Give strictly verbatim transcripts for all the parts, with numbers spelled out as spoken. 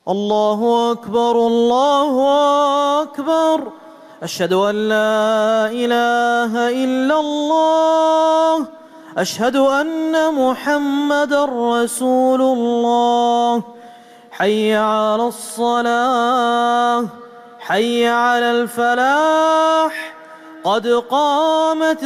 الله أكبر الله أكبر. أشهد أن لا إله إلا الله. أشهد أن محمدًا رسول الله. حي على الصلاة، حي على الفلاح، قد قامت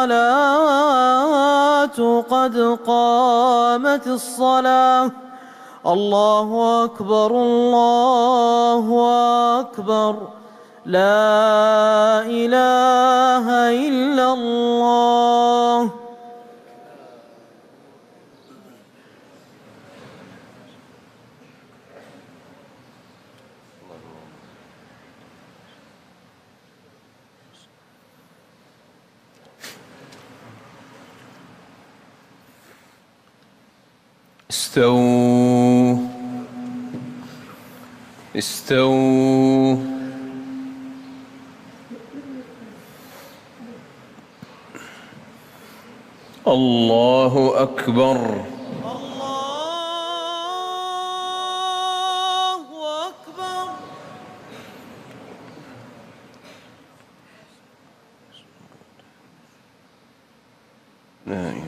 الصلاة، قد قامت الصلاة. الله أكبر الله أكبر. لا إله إلا الله. استووا استووا الله أكبر الله أكبر. لا إله.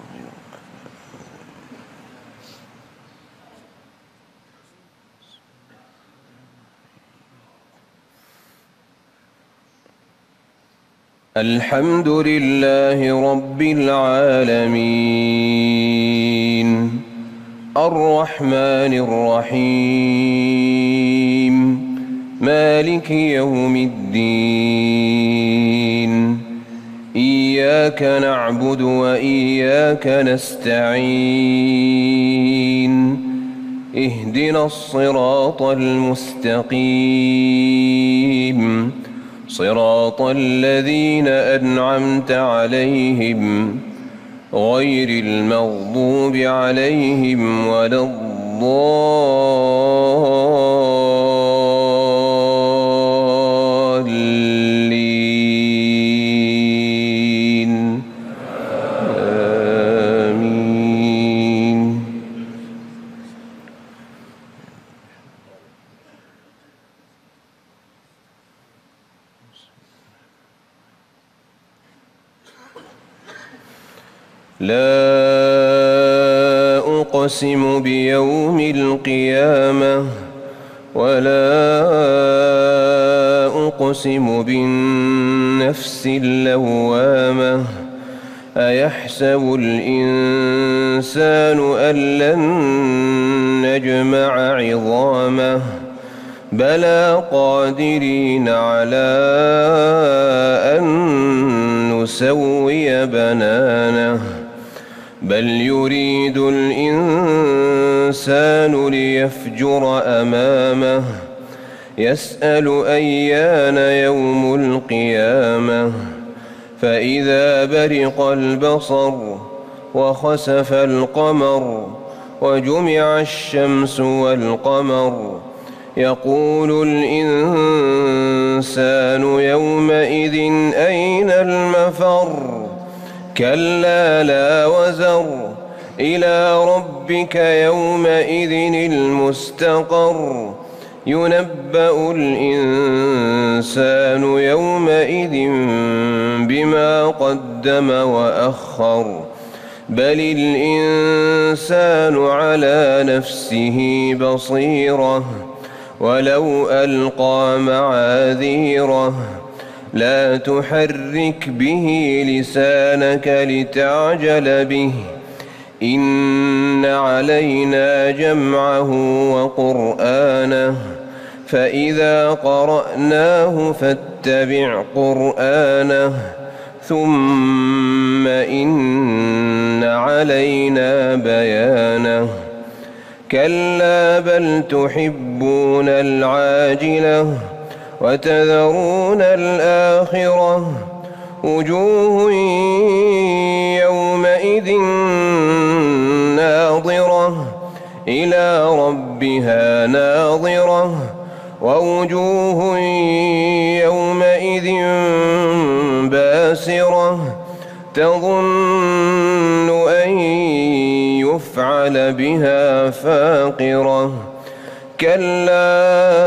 الحمد لله رب العالمين الرحمن الرحيم مالك يوم الدين. إياك نعبد وإياك نستعين. اهدنا الصراط المستقيم صراط الذين أنعمت عليهم غير المغضوب عليهم ولا الضالين. آمين. لا أقسم بيوم القيامة ولا أقسم بالنفس اللوامة. أيحسب الإنسان أن لن نجمع عظامه بلى قادرين على أن نسوي بنانه. بل يريد الإنسان ليفجر أمامه يسأل أيان يوم القيامة. فإذا برق البصر وخسف القمر وجمع الشمس والقمر يقول الإنسان يومئذ أين المفر. كلا لا وزر إلى ربك يومئذ المستقر. ينبأ الإنسان يومئذ بما قدم وأخر. بل الإنسان على نفسه بصيرة ولو ألقى معاذيره. لا تحرك به لسانك لتعجل به. إن علينا جمعه وقرآنه فإذا قرأناه فاتبع قرآنه ثم إن علينا بيانه. كلا بل تحبون العاجلة وتذرون الآخرة. وجوه يومئذ ناظرة إلى ربها ناظرة. ووجوه يومئذ باسرة تظن أن يفعل بها فاقرة. كلا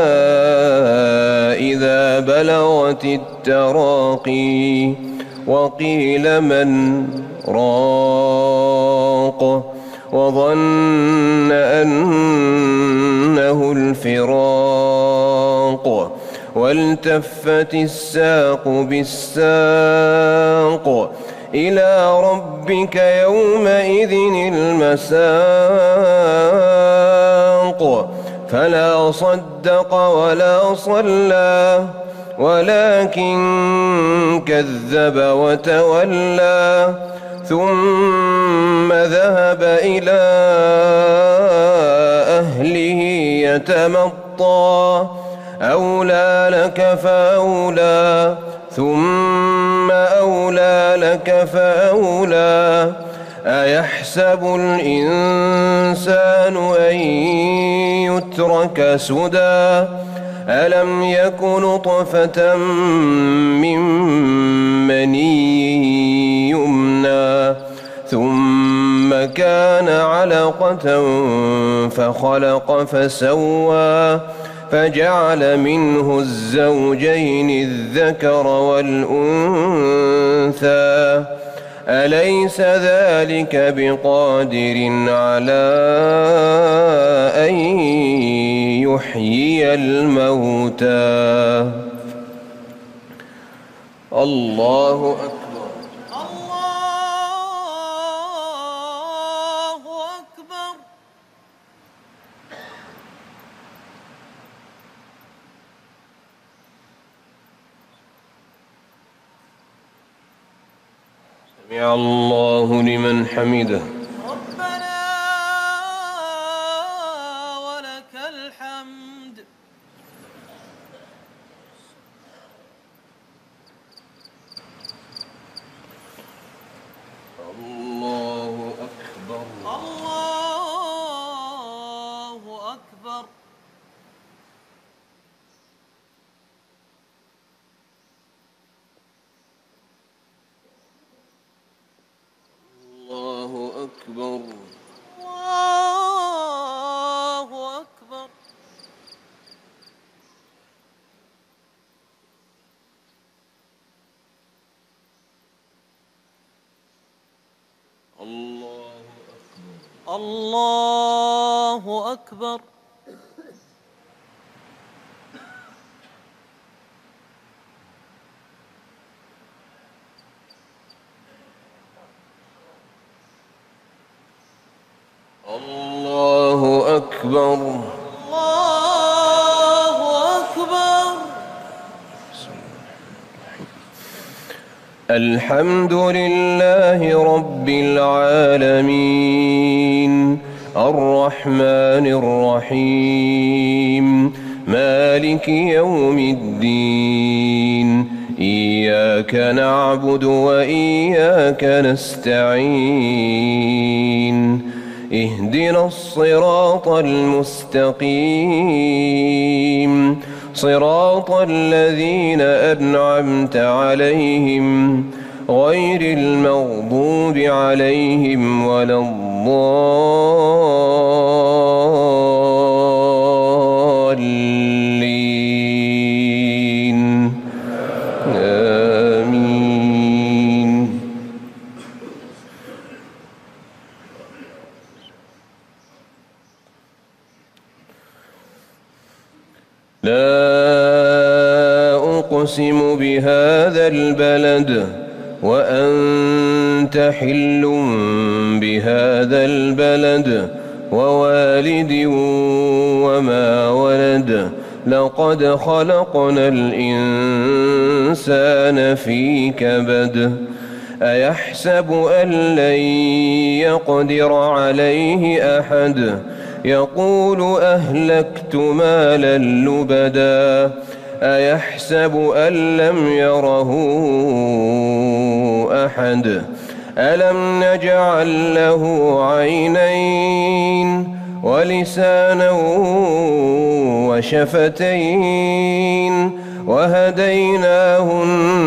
إذا بلغت التراقي وقيل من راق وظن أنه الفراق والتفت الساق بالساق إلى ربك يومئذ المساق فلا صدق ولا صلى ولكن كذب وتولى ثم ذهب إلى أهله يتمطى أولى لك فأولى ثم أولى لك فأولى أيحسب الإنسان أن يترك سدى ألم يك نطفة من مني يمنى ثم كان علقة فخلق فسوى فجعل منه الزوجين الذكر والأنثى أليس ذلك بقادر على أن يحيي الموتى الله أكبر الله أكبر. سمع الله لمن حمده ربنا ولك الحمد. الله أكبر الله أكبر. الله أكبر الله أكبر. الله أكبر الله أكبر. الله أكبر الله أكبر. الحمد لله رب العالمين الرحمن الرحيم مالك يوم الدين إياك نعبد وإياك نستعين اهدنا الصراط المستقيم صراط الذين أنعمت عليهم غير المغضوب عليهم ولا الضالين آمين. لا أقسم بهذا البلد وأنت حل بهذا البلد ووالد وما ولد لقد خلقنا الإنسان في كبد أيحسب أن لن يقدر عليه أحد يقول أهلكت مالا لبدا أيحسب أن لم يره أحد ألم نجعل له عينين ولسانا وشفتين وهديناه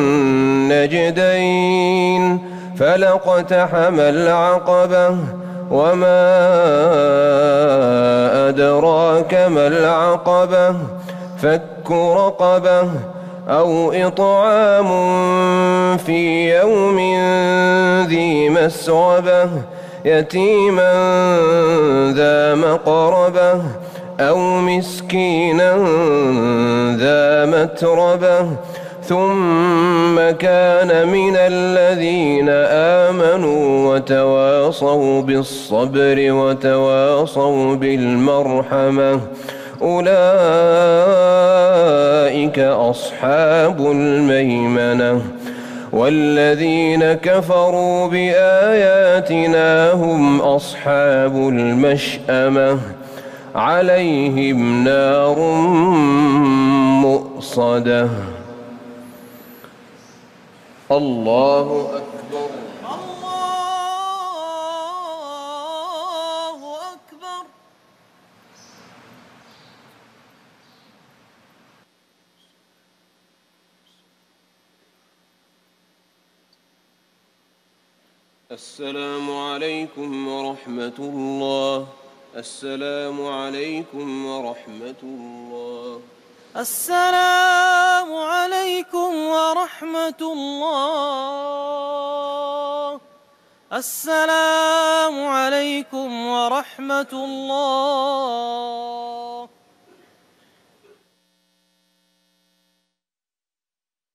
النجدين فلاقتحم العقبة وما أدراك أدراك ما العقبة فك رقبة أو إطعام في يوم ذي مسغبة يتيما ذا مقربة أو مسكينا ذا متربة ثم كان من الذين آمنوا وتواصوا بالصبر وتواصوا بالمرحمة أولئك أصحاب الميمنة والذين كفروا بآياتنا هم أصحاب المشأمة عليهم نار مؤصدة. الله أكبر. الله أكبر. السلام عليكم ورحمة الله. السلام عليكم ورحمة الله. السلام عليكم ورحمة الله. السلام عليكم ورحمة الله.